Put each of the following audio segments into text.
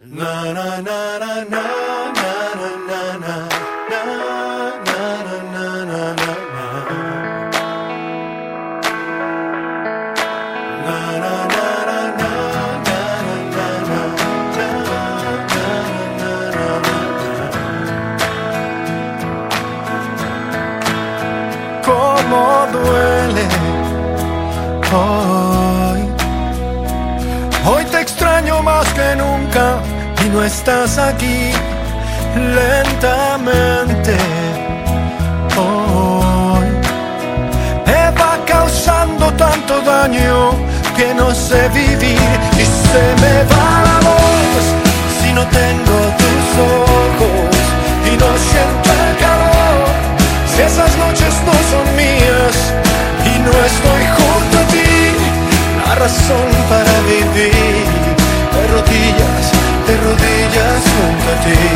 Na na na na na na na na na na na na na na. Na na na na na na na na na na. Cómo duele hoy. Hoy te extraño más que nunca y no estás aquí. Lentamente hoy me va causando tanto daño que no sé vivir y se me va la voz si no tengo tus ojos y no siento el calor. Si esas noches no son mías y no estoy junto a ti, la razón para vivir de rodillas junto a ti.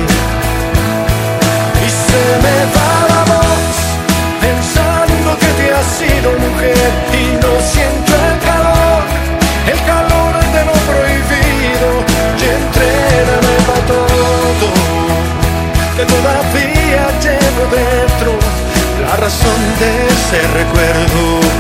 Y se me va la voz pensando que te has sido mujer y no siento el calor de lo prohibido. Y entréname para todo, que todavía llevo dentro la razón de ese recuerdo.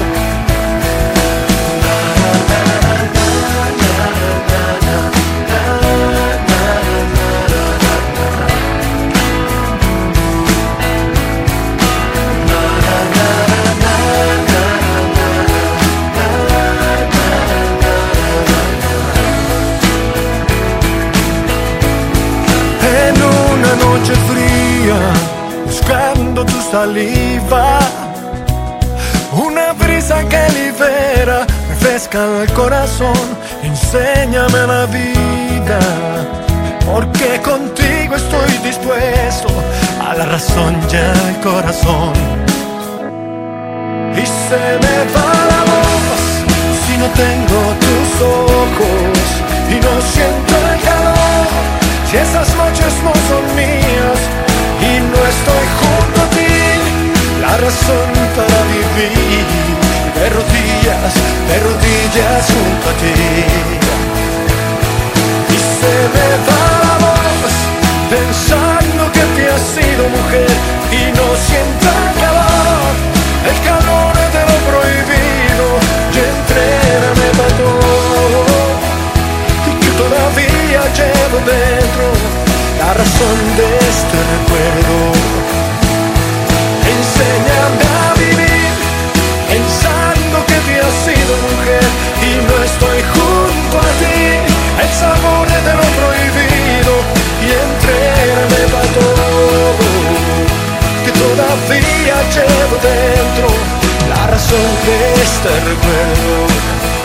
Noche fría, buscando tu saliva, una brisa que libera, refresca el corazón, enséñame la vida, porque contigo estoy dispuesto a la razón y al corazón. Y se me va la voz si no tengo tus ojos y no siento el calor. Si esas noches no son mías y no estoy junto a ti, la razón para vivir de rodillas junto a ti. Y se me va la voz pensando que te has sido mujer y no siento el calor de lo prohibido. Y entréname para todo, que todavía llevo dentro la razón de este recuerdo. Enséñame a vivir pensando que te has sido mujer y no estoy junto a ti, el sabor de lo prohibido. Y entrégame para todo, que todavía llevo dentro la razón de este recuerdo.